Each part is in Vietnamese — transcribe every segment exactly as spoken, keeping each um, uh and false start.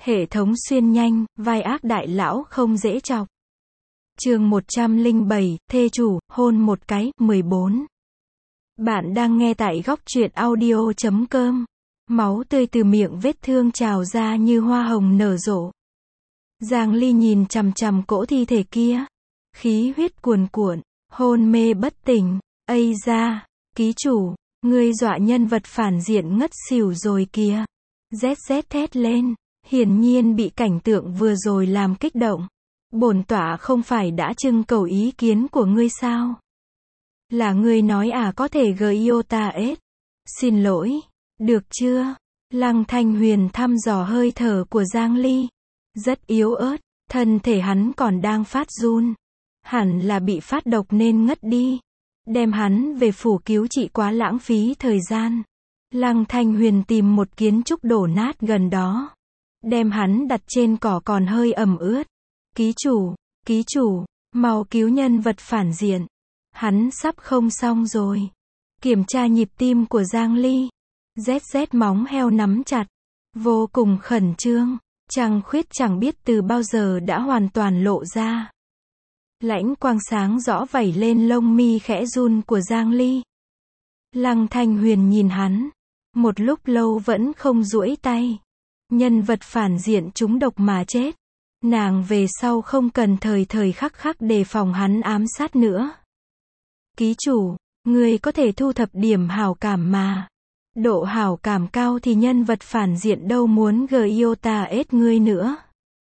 Hệ thống xuyên nhanh, vai ác đại lão không dễ chọc. Chương một trăm lẻ bảy, thê chủ, hôn một cái, mười bốn. Bạn đang nghe tại góc truyện audio chấm com. Máu tươi từ miệng vết thương trào ra như hoa hồng nở rộ. Giang Ly nhìn chằm chằm cỗ thi thể kia. Khí huyết cuồn cuộn, hôn mê bất tỉnh. Ây da, ký chủ, ngươi dọa nhân vật phản diện ngất xỉu rồi kìa. Z Z thét lên. Hiển nhiên bị cảnh tượng vừa rồi làm kích động. Bổn tọa không phải đã trưng cầu ý kiến của ngươi sao? Là ngươi nói à có thể Giota ết. Xin lỗi. Được chưa? Lăng Thanh Huyền thăm dò hơi thở của Giang Ly. Rất yếu ớt, thân thể hắn còn đang phát run. Hẳn là bị phát độc nên ngất đi. Đem hắn về phủ cứu trị quá lãng phí thời gian. Lăng Thanh Huyền tìm một kiến trúc đổ nát gần đó. Đem hắn đặt trên cỏ còn hơi ẩm ướt. Ký chủ, ký chủ, mau cứu nhân vật phản diện. Hắn sắp không xong rồi. Kiểm tra nhịp tim của Giang Ly. Z Z móng heo nắm chặt. Vô cùng khẩn trương. Trăng khuyết chẳng biết từ bao giờ đã hoàn toàn lộ ra. Lãnh quang sáng rõ vẩy lên lông mi khẽ run của Giang Ly. Lăng Thanh Huyền nhìn hắn. Một lúc lâu vẫn không duỗi tay. Nhân vật phản diện trúng độc mà chết. Nàng về sau không cần thời thời khắc khắc đề phòng hắn ám sát nữa. Ký chủ, ngươi có thể thu thập điểm hảo cảm mà. Độ hảo cảm cao thì nhân vật phản diện đâu muốn Giota ết ngươi nữa.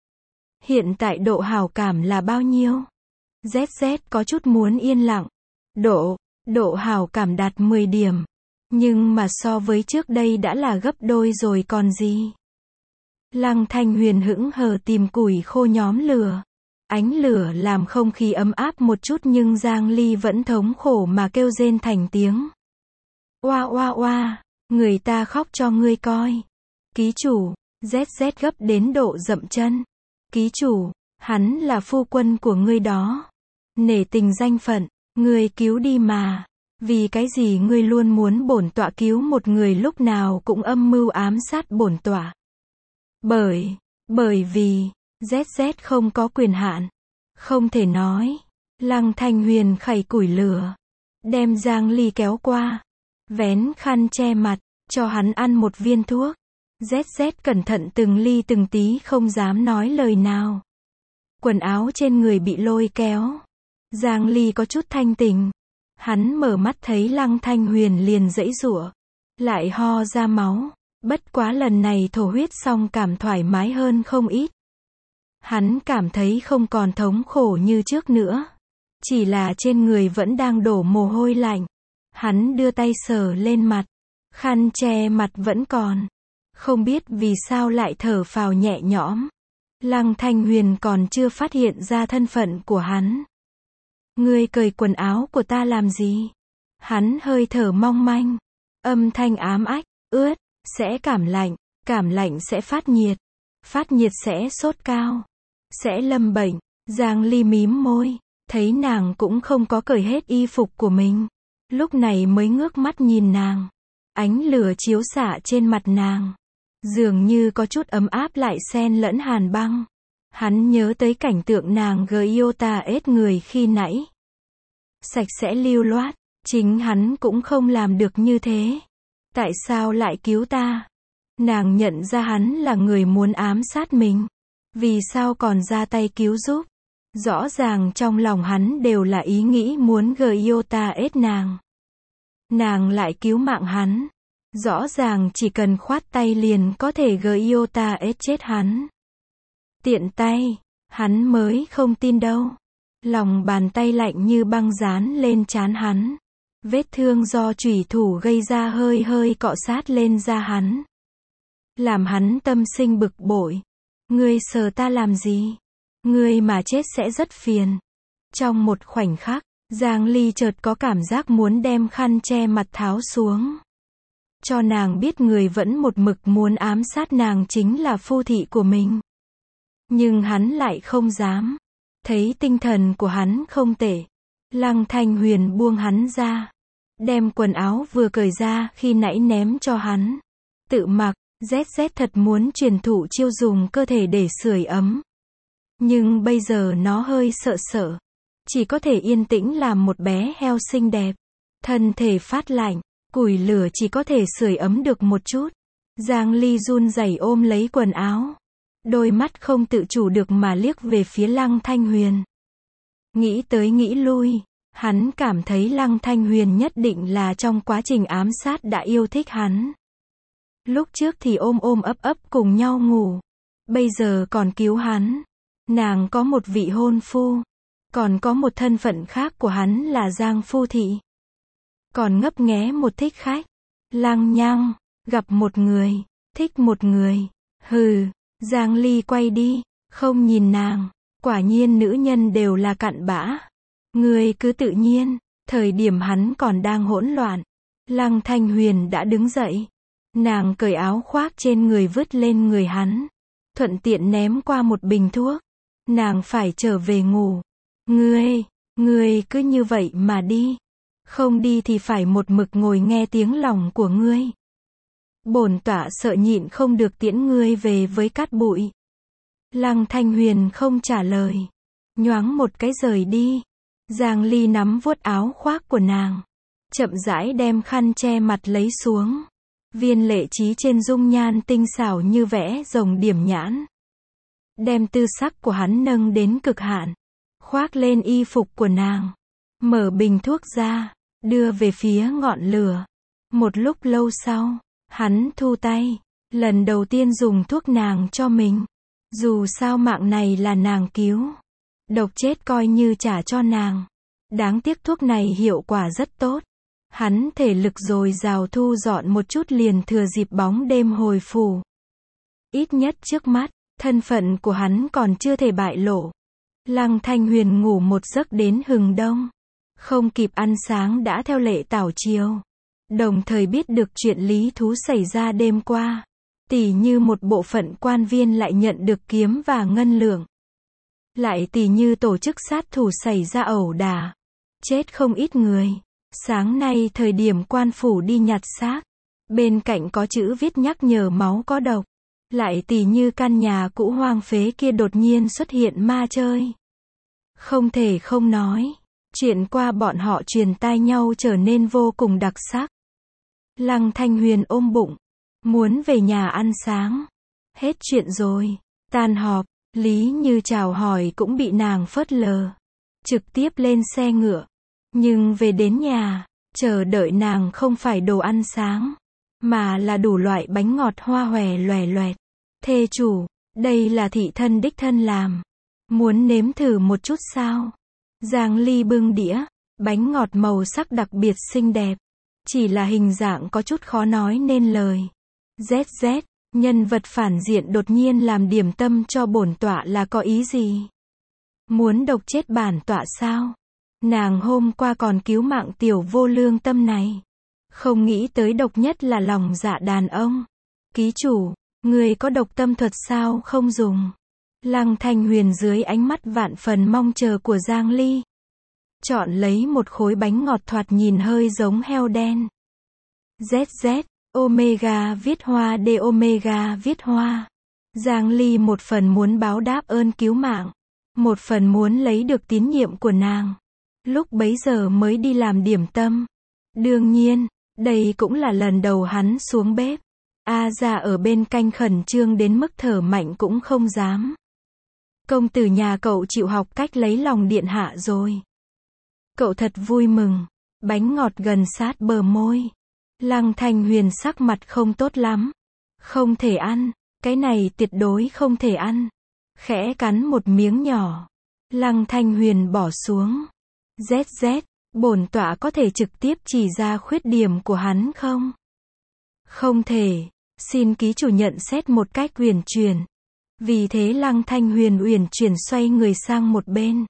Hiện tại độ hảo cảm là bao nhiêu? Z Z có chút muốn yên lặng. Độ, độ hảo cảm đạt mười điểm. Nhưng mà so với trước đây đã là gấp đôi rồi còn gì. Lăng Thanh Huyền hững hờ tìm củi khô nhóm lửa. Ánh lửa làm không khí ấm áp một chút nhưng Giang Ly vẫn thống khổ mà kêu rên thành tiếng. Oa oa oa, người ta khóc cho ngươi coi. Ký chủ, Z Z gấp đến độ dậm chân. Ký chủ, hắn là phu quân của ngươi đó. Nể tình danh phận, ngươi cứu đi mà. Vì cái gì ngươi luôn muốn bổn tọa cứu một người lúc nào cũng âm mưu ám sát bổn tọa? Bởi, bởi vì, Z Z không có quyền hạn. Không thể nói. Lăng Thanh Huyền khẩy củi lửa. Đem Giang Ly kéo qua. Vén khăn che mặt, cho hắn ăn một viên thuốc. Z Z cẩn thận từng ly từng tí không dám nói lời nào. Quần áo trên người bị lôi kéo. Giang Ly có chút thanh tỉnh. Hắn mở mắt thấy Lăng Thanh Huyền liền giãy giụa. Lại ho ra máu. Bất quá lần này thổ huyết xong cảm thoải mái hơn không ít. Hắn cảm thấy không còn thống khổ như trước nữa. Chỉ là trên người vẫn đang đổ mồ hôi lạnh. Hắn đưa tay sờ lên mặt. Khăn che mặt vẫn còn. Không biết vì sao lại thở phào nhẹ nhõm. Lăng Thanh Huyền còn chưa phát hiện ra thân phận của hắn. Ngươi cởi quần áo của ta làm gì? Hắn hơi thở mong manh. Âm thanh ám ách, ướt. Sẽ cảm lạnh, cảm lạnh sẽ phát nhiệt, phát nhiệt sẽ sốt cao, sẽ lâm bệnh. Giang Ly mím môi, thấy nàng cũng không có cởi hết y phục của mình. Lúc này mới ngước mắt nhìn nàng. Ánh lửa chiếu xạ trên mặt nàng. Dường như có chút ấm áp lại xen lẫn hàn băng. Hắn nhớ tới cảnh tượng nàng Giota ết người khi nãy. Sạch sẽ lưu loát, chính hắn cũng không làm được như thế. Tại sao lại cứu ta? Nàng nhận ra hắn là người muốn ám sát mình. Vì sao còn ra tay cứu giúp? Rõ ràng trong lòng hắn đều là ý nghĩ muốn Giota ết nàng. Nàng lại cứu mạng hắn. Rõ ràng chỉ cần khoát tay liền có thể Giota ết chết hắn. Tiện tay, hắn mới không tin đâu. Lòng bàn tay lạnh như băng dán lên trán hắn. Vết thương do chủy thủ gây ra hơi hơi cọ sát lên da hắn. Làm hắn tâm sinh bực bội. Ngươi sờ ta làm gì? Ngươi mà chết sẽ rất phiền. Trong một khoảnh khắc, Giang Ly chợt có cảm giác muốn đem khăn che mặt tháo xuống. Cho nàng biết người vẫn một mực muốn ám sát nàng chính là phu thị của mình. Nhưng hắn lại không dám. Thấy tinh thần của hắn không tệ. Lăng Thanh Huyền buông hắn ra. Đem quần áo vừa cởi ra khi nãy ném cho hắn. Tự mặc, dét dét thật muốn truyền thụ chiêu dùng cơ thể để sưởi ấm. Nhưng bây giờ nó hơi sợ sợ. Chỉ có thể yên tĩnh làm một bé heo xinh đẹp. Thân thể phát lạnh, củi lửa chỉ có thể sưởi ấm được một chút. Giang Ly run rẩy ôm lấy quần áo. Đôi mắt không tự chủ được mà liếc về phía Lăng Thanh Huyền. Nghĩ tới nghĩ lui, hắn cảm thấy Lăng Thanh Huyền nhất định là trong quá trình ám sát đã yêu thích hắn. Lúc trước thì ôm ôm ấp ấp cùng nhau ngủ. Bây giờ còn cứu hắn. Nàng có một vị hôn phu. Còn có một thân phận khác của hắn là Giang Phu Thị. Còn ngấp nghé một thích khách. Lăng nhăng, gặp một người, thích một người. Hừ, Giang Ly quay đi, không nhìn nàng. Quả nhiên nữ nhân đều là cặn bã. Người cứ tự nhiên, thời điểm hắn còn đang hỗn loạn. Lăng Thanh Huyền đã đứng dậy. Nàng cởi áo khoác trên người vứt lên người hắn. Thuận tiện ném qua một bình thuốc. Nàng phải trở về ngủ. Ngươi, ngươi cứ như vậy mà đi. Không đi thì phải một mực ngồi nghe tiếng lòng của ngươi. Bổn tọa sợ nhịn không được tiễn ngươi về với cát bụi. Lăng Thanh Huyền không trả lời. Nhoáng một cái rời đi. Giang Ly nắm vuốt áo khoác của nàng. Chậm rãi đem khăn che mặt lấy xuống. Viên lệ trí trên dung nhan tinh xảo như vẽ rồng điểm nhãn. Đem tư sắc của hắn nâng đến cực hạn. Khoác lên y phục của nàng. Mở bình thuốc ra. Đưa về phía ngọn lửa. Một lúc lâu sau, hắn thu tay. Lần đầu tiên dùng thuốc nàng cho mình. Dù sao mạng này là nàng cứu. Độc chết coi như trả cho nàng. Đáng tiếc thuốc này hiệu quả rất tốt. Hắn thể lực dồi dào thu dọn một chút liền thừa dịp bóng đêm hồi phủ. Ít nhất trước mắt, thân phận của hắn còn chưa thể bại lộ. Lăng Thanh Huyền ngủ một giấc đến hừng đông. Không kịp ăn sáng đã theo lệ tảo chiều. Đồng thời biết được chuyện lý thú xảy ra đêm qua. Tỉ như một bộ phận quan viên lại nhận được kiếm và ngân lượng. Lại tỉ như tổ chức sát thủ xảy ra ẩu đả. Chết không ít người. Sáng nay thời điểm quan phủ đi nhặt xác. Bên cạnh có chữ viết nhắc nhở máu có độc. Lại tỉ như căn nhà cũ hoang phế kia đột nhiên xuất hiện ma chơi. Không thể không nói. Chuyện qua bọn họ truyền tai nhau trở nên vô cùng đặc sắc. Lăng Thanh Huyền ôm bụng. Muốn về nhà ăn sáng. Hết chuyện rồi. Tan họp. Lý Như chào hỏi cũng bị nàng phớt lờ. Trực tiếp lên xe ngựa. Nhưng về đến nhà, chờ đợi nàng không phải đồ ăn sáng. Mà là đủ loại bánh ngọt hoa hòe loè loẹt. Thê chủ, đây là thị thân đích thân làm. Muốn nếm thử một chút sao? Giang Ly bưng đĩa. Bánh ngọt màu sắc đặc biệt xinh đẹp. Chỉ là hình dạng có chút khó nói nên lời. dét dét, nhân vật phản diện đột nhiên làm điểm tâm cho bổn tọa là có ý gì? Muốn độc chết bản tọa sao? Nàng hôm qua còn cứu mạng tiểu vô lương tâm này. Không nghĩ tới độc nhất là lòng dạ đàn ông. Ký chủ, người có độc tâm thuật sao không dùng? Lăng Thanh Huyền dưới ánh mắt vạn phần mong chờ của Giang Ly. Chọn lấy một khối bánh ngọt thoạt nhìn hơi giống heo đen. dét dét, Omega viết hoa D Omega viết hoa. Giang Ly một phần muốn báo đáp ơn cứu mạng. Một phần muốn lấy được tín nhiệm của nàng. Lúc bấy giờ mới đi làm điểm tâm. Đương nhiên, đây cũng là lần đầu hắn xuống bếp. A Gia ở bên canh khẩn trương đến mức thở mạnh cũng không dám. Công tử nhà cậu chịu học cách lấy lòng điện hạ rồi. Cậu thật vui mừng. Bánh ngọt gần sát bờ môi. Lăng Thanh Huyền sắc mặt không tốt lắm. Không thể ăn. Cái này tuyệt đối không thể ăn. Khẽ cắn một miếng nhỏ. Lăng Thanh Huyền bỏ xuống. dét dét, bổn tọa có thể trực tiếp chỉ ra khuyết điểm của hắn không? Không thể. Xin ký chủ nhận xét một cách uyển chuyển. Vì thế Lăng Thanh Huyền uyển chuyển xoay người sang một bên.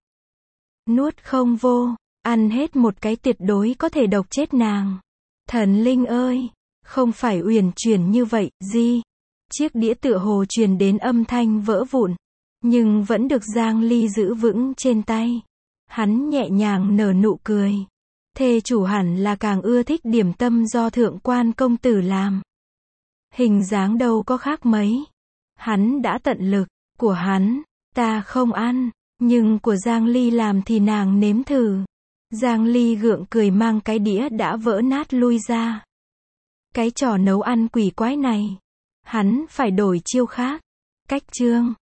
Nuốt không vô. Ăn hết một cái tuyệt đối có thể độc chết nàng. Thần linh ơi! Không phải uyển chuyển như vậy, gì? Chiếc đĩa tựa hồ truyền đến âm thanh vỡ vụn. Nhưng vẫn được Giang Ly giữ vững trên tay. Hắn nhẹ nhàng nở nụ cười. Thê chủ hẳn là càng ưa thích điểm tâm do thượng quan công tử làm. Hình dáng đâu có khác mấy. Hắn đã tận lực. Của hắn, ta không ăn. Nhưng của Giang Ly làm thì nàng nếm thử. Giang Ly gượng cười mang cái đĩa đã vỡ nát lui ra. Cái trò nấu ăn quỷ quái này. Hắn phải đổi chiêu khác. Cách chương.